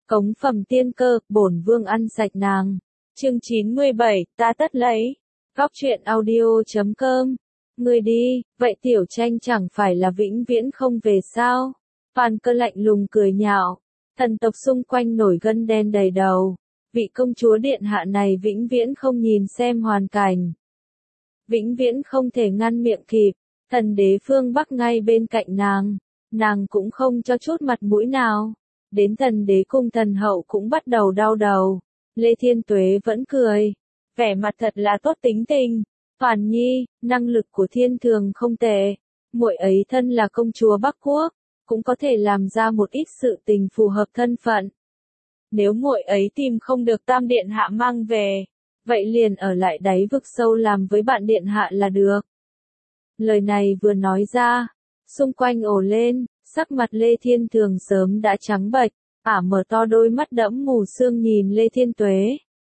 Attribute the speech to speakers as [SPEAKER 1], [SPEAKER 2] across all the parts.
[SPEAKER 1] Cống phẩm tiên cơ, bổn vương ăn sạch nàng. Chương 97, ta tất lấy. Góc truyện audio.com. Người đi, vậy Tiểu Tranh chẳng phải là vĩnh viễn không về sao? Phan Cơ lạnh lùng cười nhạo. Thần tộc xung quanh nổi gân đen đầy đầu. Vị công chúa điện hạ này vĩnh viễn không nhìn xem hoàn cảnh. Vĩnh viễn không thể ngăn miệng kịp. Thần đế phương Bắc ngay bên cạnh nàng cũng không cho chút mặt mũi nào. Đến thần đế cung thần hậu cũng bắt đầu đau đầu. Lê Thiên Tuế vẫn cười. Vẻ mặt thật là tốt tính tình. Phản Nhi, năng lực của Thiên Thường không tệ. Muội ấy thân là công chúa Bắc Quốc, cũng có thể làm ra một ít sự tình phù hợp thân phận. Nếu muội ấy tìm không được Tam Điện Hạ mang về, vậy liền ở lại đáy vực sâu làm với bạn Điện Hạ là được. Lời này vừa nói ra, xung quanh ồ lên, sắc mặt Lê Thiên Thường sớm đã trắng bệch, mở to đôi mắt đẫm mù sương nhìn Lê Thiên Tuế.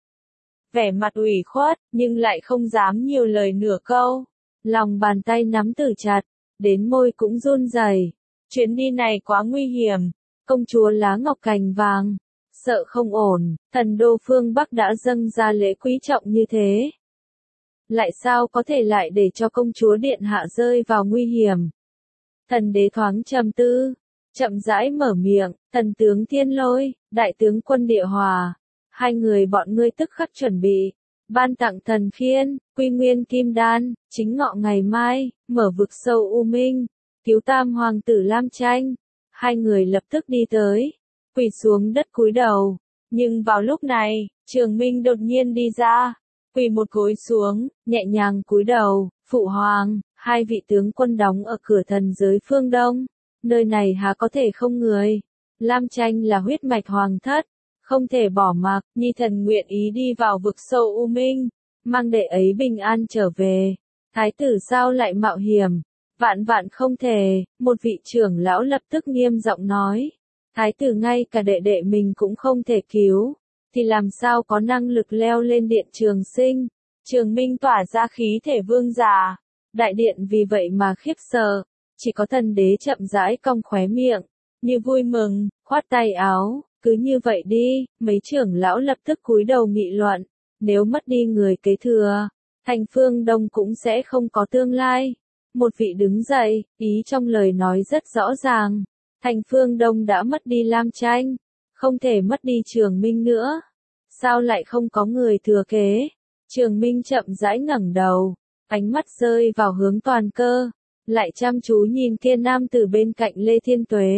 [SPEAKER 1] Vẻ mặt ủy khuất, nhưng lại không dám nhiều lời nửa câu. Lòng bàn tay nắm tử chặt, đến môi cũng run rẩy. Chuyến đi này quá nguy hiểm. Công chúa lá ngọc cành vàng, sợ không ổn, thần đô phương Bắc đã dâng ra lễ quý trọng như thế. Lại sao có thể lại để cho công chúa điện hạ rơi vào nguy hiểm? Thần đế thoáng trầm tư, chậm rãi mở miệng, thần tướng Thiên Lôi, đại tướng quân Địa Hòa. Hai người bọn ngươi tức khắc chuẩn bị, ban tặng thần khiên, quy nguyên kim đan, chính ngọ ngày mai, mở vực sâu U Minh, cứu tam hoàng tử Lam Tranh. Hai người lập tức đi tới, quỳ xuống đất cúi đầu. Nhưng vào lúc này, Trường Minh đột nhiên đi ra, quỳ một gối xuống, nhẹ nhàng cúi đầu, phụ hoàng, hai vị tướng quân đóng ở cửa thần giới phương Đông, nơi này há có thể không người. Lam Tranh là huyết mạch hoàng thất, không thể bỏ mặc. Nhi thần nguyện ý đi vào vực sâu U Minh, mang đệ ấy bình an trở về. Thái tử sao lại mạo hiểm? Vạn vạn không thể. Một vị trưởng lão lập tức nghiêm giọng nói. Thái tử ngay cả đệ đệ mình cũng không thể cứu, thì làm sao có năng lực leo lên điện Trường Sinh? Trường Minh tỏa ra khí thể vương giả, đại điện vì vậy mà khiếp sợ. Chỉ có thần đế chậm rãi cong khóe miệng, như vui mừng, khoát tay áo. Cứ như vậy đi. Mấy trưởng lão lập tức cúi đầu nghị luận. Nếu mất đi người kế thừa, thành phương Đông cũng sẽ không có tương lai. Một vị đứng dậy, ý trong lời nói rất rõ ràng. Thành phương Đông đã mất đi Lam Tranh, không thể mất đi Trường Minh nữa. Sao lại không có người thừa kế? Trường Minh chậm rãi ngẩng đầu, ánh mắt rơi vào hướng Toàn Cơ, lại chăm chú nhìn kia nam tử bên cạnh Lê Thiên Tuế.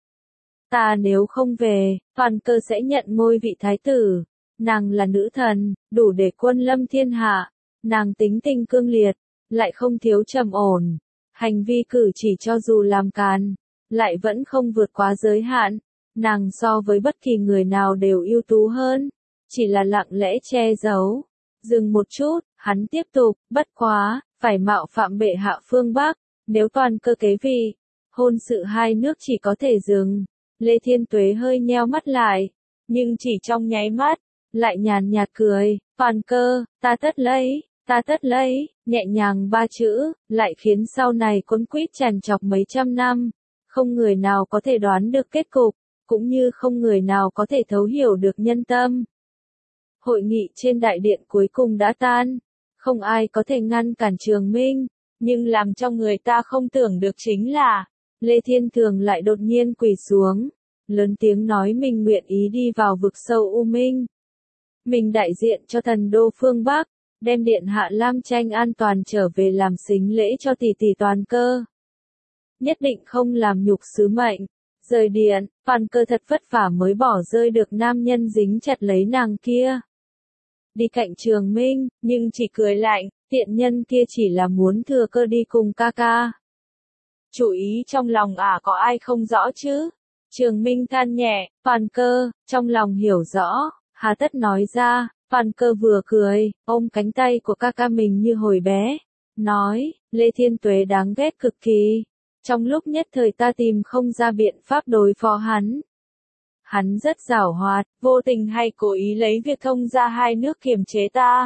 [SPEAKER 1] Ta nếu không về, Toàn Cơ sẽ nhận ngôi vị thái tử. Nàng là nữ thần, đủ để quân lâm thiên hạ. Nàng tính tình cương liệt, lại không thiếu trầm ổn. Hành vi cử chỉ cho dù làm càn, lại vẫn không vượt quá giới hạn. Nàng so với bất kỳ người nào đều ưu tú hơn, chỉ là lặng lẽ che giấu. Dừng một chút, hắn tiếp tục, bất quá, phải mạo phạm bệ hạ phương Bắc. Nếu Toàn Cơ kế vị, hôn sự hai nước chỉ có thể dừng. Lê Thiên Tuế hơi nheo mắt lại, nhưng chỉ trong nháy mắt, lại nhàn nhạt cười. Toàn Cơ, ta tất lấy, nhẹ nhàng ba chữ, lại khiến sau này quấn quýt tràn trọc mấy trăm năm. Không người nào có thể đoán được kết cục, cũng như không người nào có thể thấu hiểu được nhân tâm. Hội nghị trên đại điện cuối cùng đã tan, không ai có thể ngăn cản Trường Minh, nhưng làm cho người ta không tưởng được chính là, Lê Thiên Thường lại đột nhiên quỳ xuống, lớn tiếng nói mình nguyện ý đi vào vực sâu U Minh. Mình đại diện cho thần đô phương Bắc, đem điện hạ Lam Tranh an toàn trở về làm sính lễ cho tỷ tỷ Toàn Cơ. Nhất định không làm nhục sứ mệnh. Rời điện, Toàn Cơ thật vất vả mới bỏ rơi được nam nhân dính chặt lấy nàng kia. Đi cạnh Trường Minh, nhưng chỉ cười lạnh, tiện nhân kia chỉ là muốn thừa cơ đi cùng ca ca. Chủ ý trong lòng có ai không rõ chứ? Trường Minh than nhẹ, Toàn Cơ, trong lòng hiểu rõ, hà tất nói ra. Toàn Cơ vừa cười, ôm cánh tay của ca ca mình như hồi bé, nói, Lê Thiên Tuế đáng ghét cực kỳ. Trong lúc nhất thời ta tìm không ra biện pháp đối phó hắn. Hắn rất giảo hoạt, vô tình hay cố ý lấy việc thông gia hai nước kiềm chế ta.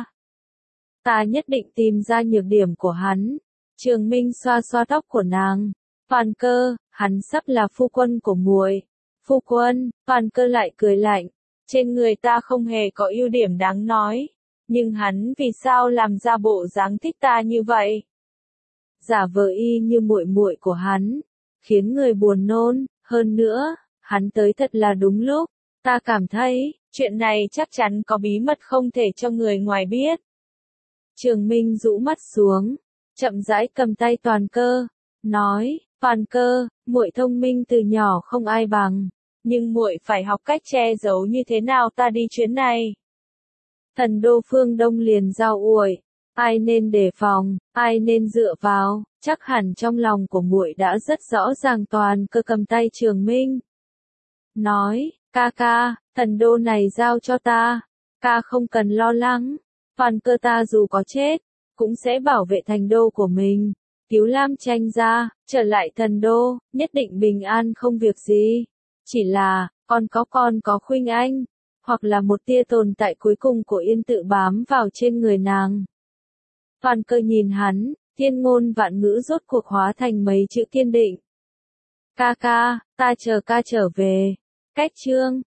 [SPEAKER 1] Ta nhất định tìm ra nhược điểm của hắn. Trường Minh xoa xoa tóc của nàng. Toàn Cơ, hắn sắp là phu quân của muội. Phu quân, Toàn Cơ lại cười lạnh. Trên người ta không hề có ưu điểm đáng nói. Nhưng hắn vì sao làm ra bộ dáng thích ta như vậy? Giả vờ y như muội muội của hắn, khiến người buồn nôn, hơn nữa, hắn tới thật là đúng lúc. Ta cảm thấy, chuyện này chắc chắn có bí mật không thể cho người ngoài biết. Trường Minh rũ mắt xuống, chậm rãi cầm tay Toàn Cơ, nói, Toàn Cơ, muội thông minh từ nhỏ không ai bằng, nhưng muội phải học cách che giấu như thế nào ta đi chuyến này. Thần đô phương Đông liền giao ủi, ai nên đề phòng, ai nên dựa vào, chắc hẳn trong lòng của muội đã rất rõ ràng. Toàn Cơ cầm tay Trường Minh, nói, ca ca, thần đô này giao cho ta, ca không cần lo lắng, Toàn Cơ ta dù có chết, cũng sẽ bảo vệ thành đô của mình, cứu Lam Tranh ra, trở lại thần đô, nhất định bình an không việc gì. Chỉ là, con có Khuynh Anh, hoặc là một tia tồn tại cuối cùng của Yên Tự bám vào trên người nàng. Toàn Cơ nhìn hắn, thiên ngôn vạn ngữ rốt cuộc hóa thành mấy chữ kiên định. Ca ca, ta chờ ca trở về. Cách chương